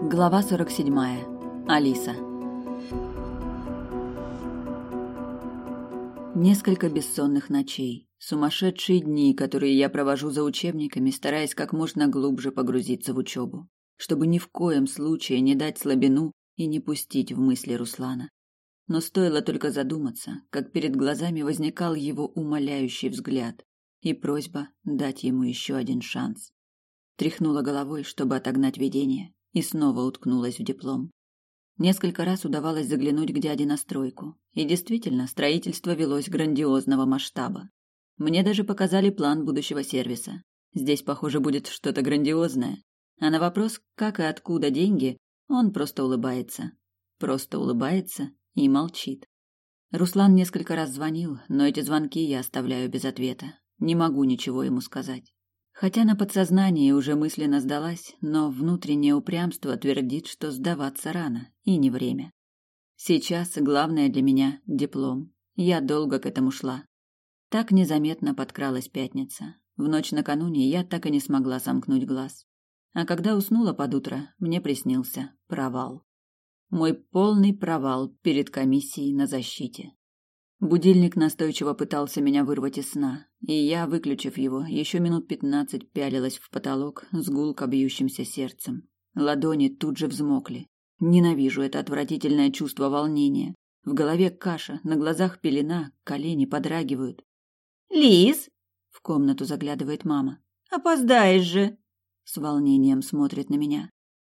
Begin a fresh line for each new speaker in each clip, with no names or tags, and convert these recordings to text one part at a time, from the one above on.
Глава 47. Алиса. Несколько бессонных ночей, сумасшедшие дни, которые я провожу за учебниками, стараясь как можно глубже погрузиться в учебу, чтобы ни в коем случае не дать слабину и не пустить в мысли Руслана. Но стоило только задуматься, как перед глазами возникал его умоляющий взгляд и просьба дать ему еще один шанс. Тряхнула головой, чтобы отогнать видение, и снова уткнулась в диплом. Несколько раз удавалось заглянуть к дяде на стройку, и действительно, строительство велось грандиозного масштаба. Мне даже показали план будущего сервиса. Здесь, похоже, будет что-то грандиозное. А на вопрос, как и откуда деньги, он просто улыбается. Просто улыбается и молчит. Руслан несколько раз звонил, но эти звонки я оставляю без ответа. Не могу ничего ему сказать. Хотя на подсознании уже мысленно сдалась, но внутреннее упрямство твердит, что сдаваться рано и не время. Сейчас главное для меня – диплом. Я долго к этому шла. Так незаметно подкралась пятница. В ночь накануне я так и не смогла сомкнуть глаз. А когда уснула под утро, мне приснился провал. Мой полный провал перед комиссией на защите. Будильник настойчиво пытался меня вырвать из сна, и я, выключив его, еще минут 15 пялилась в потолок с гулко бьющимся сердцем. Ладони тут же взмокли. Ненавижу это отвратительное чувство волнения. В голове каша, на глазах пелена, колени подрагивают.
«Лиз!» — в комнату заглядывает мама. «Опоздаешь же!» — с волнением смотрит на меня.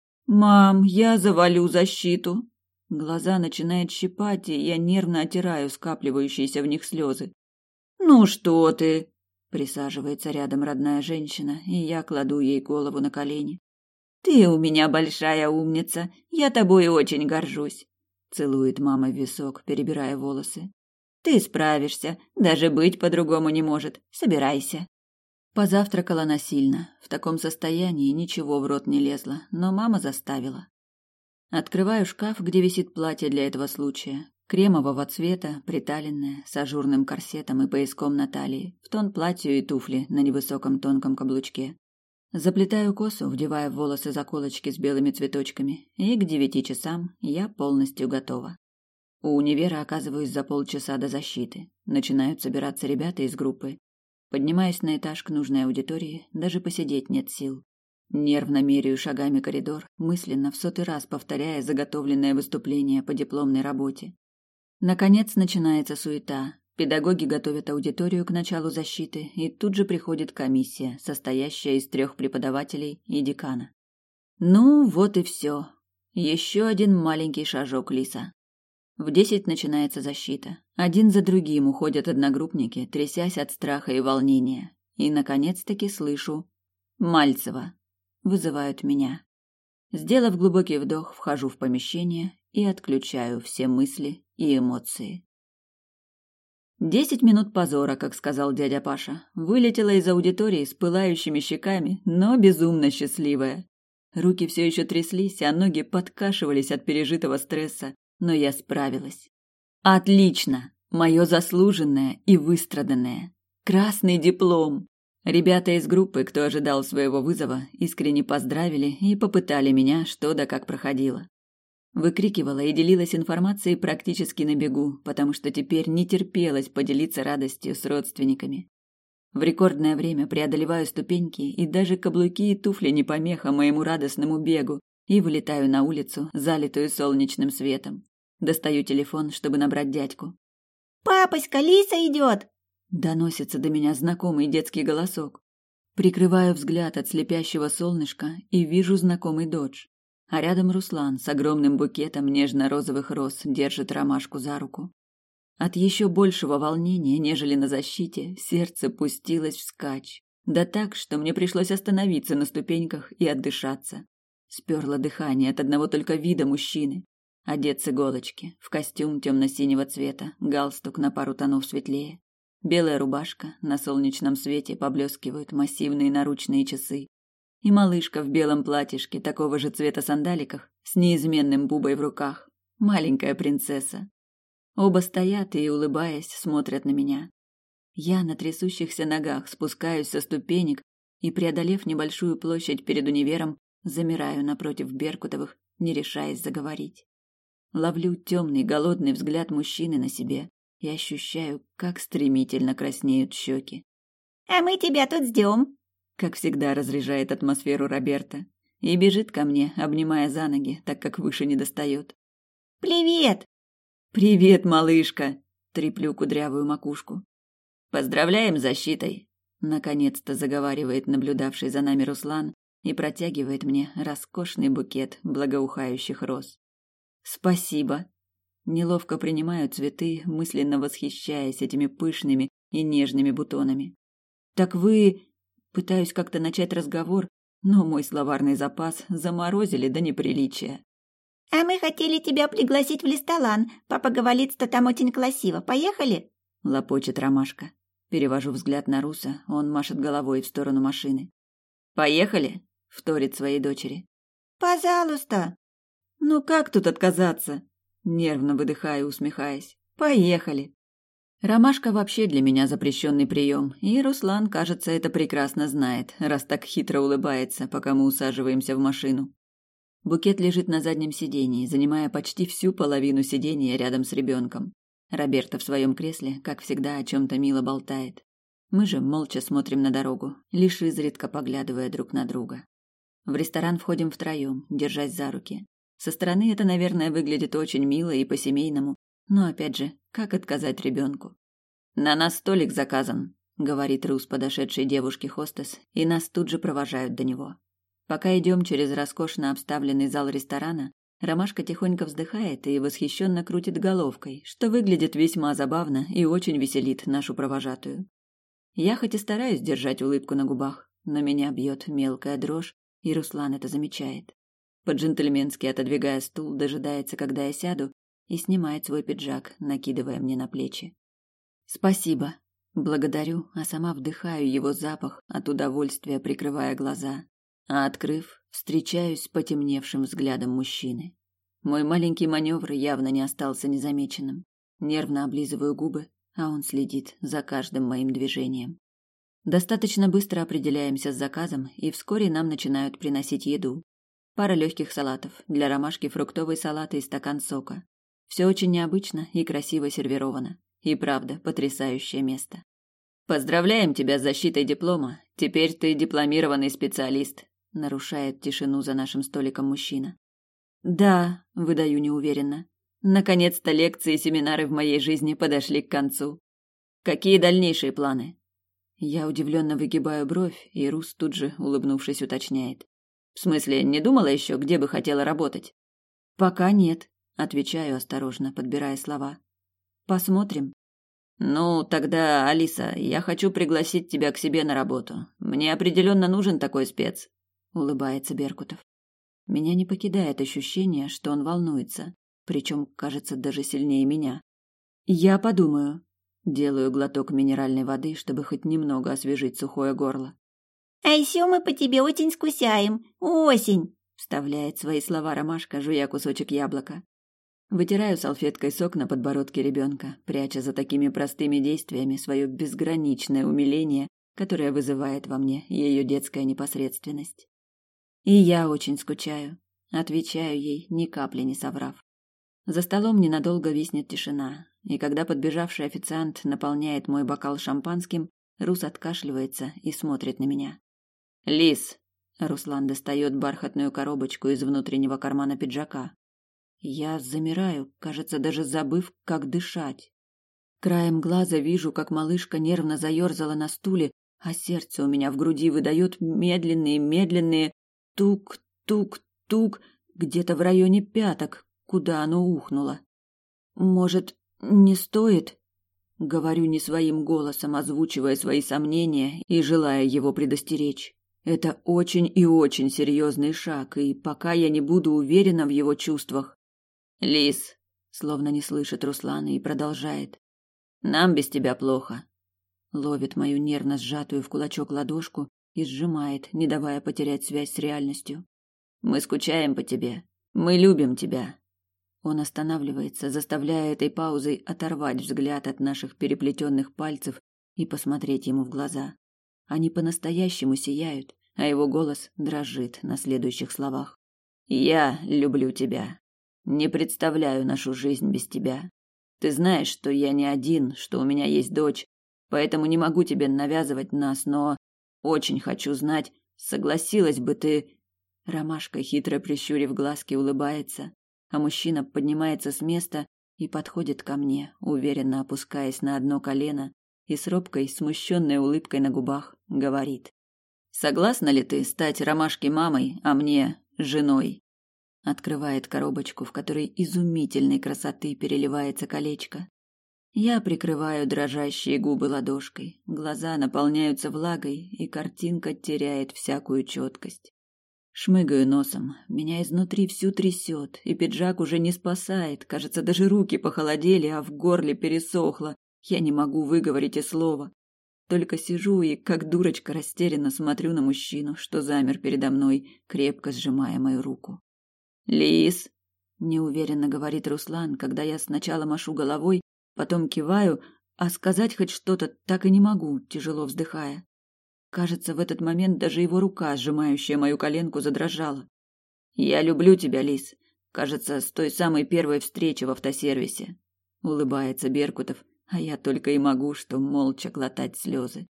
«Мам, я завалю защиту!» Глаза начинает щипать, и я нервно оттираю скапливающиеся в них слезы. «Ну что ты?» Присаживается рядом родная женщина, и я кладу ей голову на колени. «Ты у меня большая умница, я тобой очень горжусь», целует мама в висок, перебирая волосы. «Ты справишься, даже быть по-другому не может. Собирайся». Позавтракала насильно. В таком состоянии ничего в рот не лезло, но мама заставила. Открываю шкаф, где висит платье для этого случая. Кремового цвета, приталенное, с ажурным корсетом и пояском на талии, в тон платью и туфли на невысоком тонком каблучке. Заплетаю косу, вдевая в волосы заколочки с белыми цветочками, и к 9 часам я полностью готова. У универа оказываюсь за полчаса до защиты. Начинают собираться ребята из группы. Поднимаюсь на этаж к нужной аудитории, даже посидеть нет сил. Нервно меряю шагами коридор, мысленно в 100-й раз повторяя заготовленное выступление по дипломной работе. Наконец начинается суета. Педагоги готовят аудиторию к началу защиты, и тут же приходит комиссия, состоящая из 3 преподавателей и декана. Ну, вот и все. Еще один маленький шажок, Лиса. В 10 начинается защита. Один за другим уходят одногруппники, трясясь от страха и волнения. И, наконец-таки, слышу «Мальцева». Вызывают меня. Сделав глубокий вдох, вхожу в помещение и отключаю все мысли и эмоции. 10 минут позора, как сказал дядя Паша. Вылетела из аудитории с пылающими щеками, но безумно счастливая. Руки все еще тряслись, а ноги подкашивались от пережитого стресса, но я справилась. Отлично! Мое заслуженное и выстраданное. Красный диплом! Ребята из группы, кто ожидал своего вызова, искренне поздравили и попытали меня, что да как проходило. Выкрикивала и делилась информацией практически на бегу, потому что теперь не терпелось поделиться радостью с родственниками. В рекордное время преодолеваю ступеньки, и даже каблуки и туфли не помеха моему радостному бегу, и вылетаю на улицу, залитую солнечным светом. Достаю телефон, чтобы набрать дядьку. «Папоська, Лиса идет!»
Доносится до меня знакомый детский голосок. Прикрываю взгляд от слепящего солнышка и вижу знакомый додж. А рядом Руслан с огромным букетом нежно-розовых роз держит ромашку за руку. От еще большего волнения, нежели на защите, сердце пустилось вскачь. Да так, что мне пришлось остановиться на ступеньках и отдышаться. Сперло дыхание от одного только вида мужчины. Одет с иголочки, в костюм темно-синего цвета, галстук на пару тонов светлее. Белая рубашка, на солнечном свете поблескивают массивные наручные часы. И малышка в белом платьишке, такого же цвета сандаликах, с неизменным бубой в руках. Маленькая принцесса. Оба стоят и, улыбаясь, смотрят на меня. Я на трясущихся ногах спускаюсь со ступенек и, преодолев небольшую площадь перед универом, замираю напротив беркутовых не решаясь заговорить. Ловлю темный, голодный взгляд мужчины на себе и ощущаю, как стремительно краснеют щеки.
«А мы тебя тут ждем»,
— как всегда разряжает атмосферу Роберта и бежит ко мне, обнимая за ноги, так как выше не достает.
«Привет!»
«Привет, малышка!» — треплю кудрявую макушку. «Поздравляем с защитой!» — наконец-то заговаривает наблюдавший за нами Руслан и протягивает мне роскошный букет благоухающих роз. «Спасибо!» Неловко принимаю цветы, мысленно восхищаясь этими пышными и нежными бутонами. «Так вы...» Пытаюсь как-то начать разговор, но мой словарный запас заморозили до неприличия.
«А мы хотели тебя пригласить в ресторан. Папа говорит, что там очень красиво. Поехали?»
— лопочет Ромашка. Перевожу взгляд на Руса, он машет головой в сторону машины. «Поехали?» — вторит своей дочери.
«Пожалуйста!»
«Ну как тут отказаться?» — нервно выдыхаю, усмехаясь. «Поехали!» Ромашка вообще для меня запрещенный прием, и Руслан, кажется, это прекрасно знает, раз так хитро улыбается, пока мы усаживаемся в машину. Букет лежит на заднем сидении, занимая почти всю половину сидения рядом с ребенком. Роберто в своем кресле, как всегда, о чем-то мило болтает. Мы же молча смотрим на дорогу, лишь изредка поглядывая друг на друга. В ресторан входим втроем, держась за руки. Со стороны это, наверное, выглядит очень мило и по-семейному, но, опять же, как отказать ребенку? «На нас столик заказан», — говорит Рус подошедшей девушке-хостес, и нас тут же провожают до него. Пока идем через роскошно обставленный зал ресторана, Ромашка тихонько вздыхает и восхищенно крутит головкой, что выглядит весьма забавно и очень веселит нашу провожатую. Я хоть и стараюсь держать улыбку на губах, но меня бьет мелкая дрожь, и Руслан это замечает. По-джентльменски отодвигая стул, дожидается, когда я сяду, и снимает свой пиджак, накидывая мне на плечи. «Спасибо». Благодарю, а сама вдыхаю его запах, от удовольствия прикрывая глаза. А открыв, встречаюсь с потемневшим взглядом мужчины. Мой маленький маневр явно не остался незамеченным. Нервно облизываю губы, а он следит за каждым моим движением. Достаточно быстро определяемся с заказом, и вскоре нам начинают приносить еду. Пара легких салатов, для Ромашки фруктовый салат и стакан сока. Все очень необычно и красиво сервировано. И правда, потрясающее место. «Поздравляем тебя с защитой диплома. Теперь ты дипломированный специалист», — нарушает тишину за нашим столиком мужчина. «Да», — выдаю неуверенно. «Наконец-то лекции и семинары в моей жизни подошли к концу. Какие дальнейшие планы?» Я удивленно выгибаю бровь, и Рус тут же, улыбнувшись, уточняет. «В смысле, не думала еще, где бы хотела работать?» «Пока нет», — отвечаю осторожно, подбирая слова. «Посмотрим». «Ну, тогда, Алиса, я хочу пригласить тебя к себе на работу. Мне определенно нужен такой спец», — улыбается Беркутов. Меня не покидает ощущение, что он волнуется, причем, кажется, даже сильнее меня. «Я подумаю». Делаю глоток минеральной воды, чтобы хоть немного освежить сухое горло.
«А еще мы по тебе очень скучаем. Осень!» —
вставляет свои слова Ромашка, жуя кусочек яблока. Вытираю салфеткой сок на подбородке ребенка, пряча за такими простыми действиями свое безграничное умиление, которое вызывает во мне ее детская непосредственность. «И я очень скучаю», — отвечаю ей, ни капли не соврав. За столом ненадолго виснет тишина, и когда подбежавший официант наполняет мой бокал шампанским, Рус откашливается и смотрит на меня. «Лис!» — Руслан достает бархатную коробочку из внутреннего кармана пиджака. Я замираю, кажется, даже забыв, как дышать. Краем глаза вижу, как малышка нервно заерзала на стуле, а сердце у меня в груди выдает медленные тук-тук-тук где-то в районе пяток, куда оно ухнуло. «Может, не стоит?» — говорю не своим голосом, озвучивая свои сомнения и желая его предостеречь. Это очень и очень серьезный шаг, и пока я не буду уверена в его чувствах... «Лис», словно не слышит Руслана и продолжает. «Нам без тебя плохо». Ловит мою нервно сжатую в кулачок ладошку и сжимает, не давая потерять связь с реальностью. «Мы скучаем по тебе. Мы любим тебя». Он останавливается, заставляя этой паузой оторвать взгляд от наших переплетенных пальцев и посмотреть ему в глаза. Они по-настоящему сияют, а его голос дрожит на следующих словах. Я люблю тебя. Не представляю нашу жизнь без тебя. Ты знаешь, что я не один, что у меня есть дочь, поэтому не могу тебе навязывать нас, но очень хочу знать, согласилась бы ты...» Ромашка, хитро прищурив глазки, улыбается, а мужчина поднимается с места и подходит ко мне, уверенно опускаясь на одно колено и с робкой, смущенной улыбкой на губах говорит: «Согласна ли ты стать Ромашке мамой, а мне женой?» Открывает коробочку, в которой изумительной красоты переливается колечко. Я прикрываю дрожащие губы ладошкой, глаза наполняются влагой, и картинка теряет всякую четкость. Шмыгаю носом, меня изнутри всю трясет, и пиджак уже не спасает, кажется, даже руки похолодели, а в горле пересохло, я не могу выговорить и слова. Только сижу и, как дурочка, растерянно смотрю на мужчину, что замер передо мной, крепко сжимая мою руку. «Лис!» – неуверенно говорит Руслан, когда я сначала машу головой, потом киваю, а сказать хоть что-то так и не могу, тяжело вздыхая. Кажется, в этот момент даже его рука, сжимающая мою коленку, задрожала. «Я люблю тебя, Лис. Кажется, с той самой первой встречи в автосервисе». Улыбается Беркутов, а я только и могу что молча глотать слезы.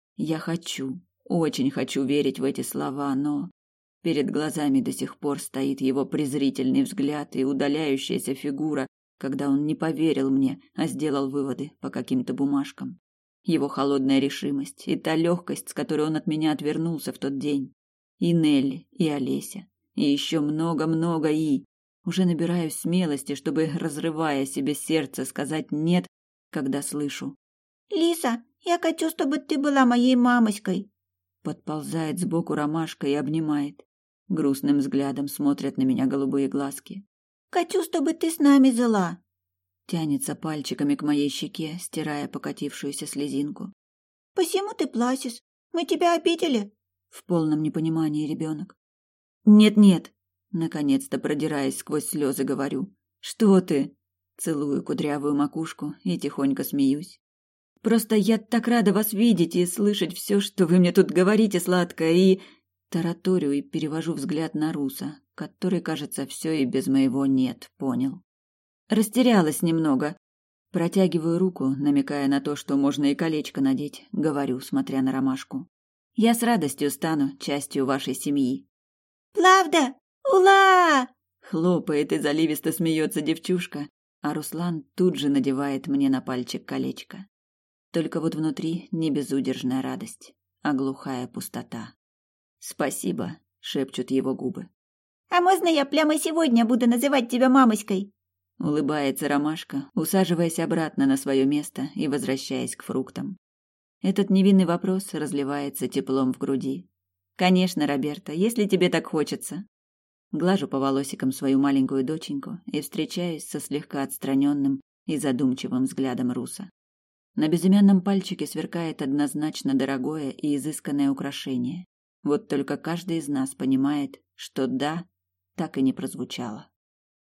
Я хочу, очень хочу верить в эти слова, но... Перед глазами до сих пор стоит его презрительный взгляд и удаляющаяся фигура, когда он не поверил мне, а сделал выводы по каким-то бумажкам. Его холодная решимость и та легкость, с которой он от меня отвернулся в тот день. И Нелли, и Олеся, и еще много-много и... Уже набираюсь смелости, чтобы, разрывая себе сердце, сказать «нет», когда слышу:
«Лиса, я хочу, чтобы ты была моей мамочкой».
Подползает сбоку Ромашка и обнимает. Грустным взглядом смотрят на меня голубые глазки.
«Хочу, чтобы ты с нами жила».
Тянется пальчиками к моей щеке, стирая покатившуюся слезинку.
«Почему ты плачешь? Мы тебя обидели?»
В полном непонимании ребенок. «Нет-нет», наконец-то продираясь сквозь слезы, говорю. «Что ты?» Целую кудрявую макушку и тихонько смеюсь. «Просто я так рада вас видеть и слышать все, что вы мне тут говорите сладкое, и...» Тараторю и перевожу взгляд на Руса, который, кажется, все и без моего «нет» понял. Растерялась немного. Протягиваю руку, намекая на то, что можно и колечко надеть, говорю, смотря на Ромашку. «Я с радостью стану частью вашей семьи».
«Правда? Ула!»
Хлопает и заливисто смеется девчушка, а Руслан тут же надевает мне на пальчик колечко. Только вот внутри не безудержная радость, а глухая пустота. «Спасибо», — шепчут его губы.
«А можно я прямо сегодня буду называть тебя мамочкой?»
Улыбается Ромашка, усаживаясь обратно на свое место и возвращаясь к фруктам. Этот невинный вопрос разливается теплом в груди. «Конечно, Роберто, если тебе так хочется». Глажу по волосикам свою маленькую доченьку и встречаюсь со слегка отстраненным и задумчивым взглядом Руса. На безымянном пальчике сверкает однозначно дорогое и изысканное украшение. Вот только каждый из нас понимает, что «да» так и не прозвучало.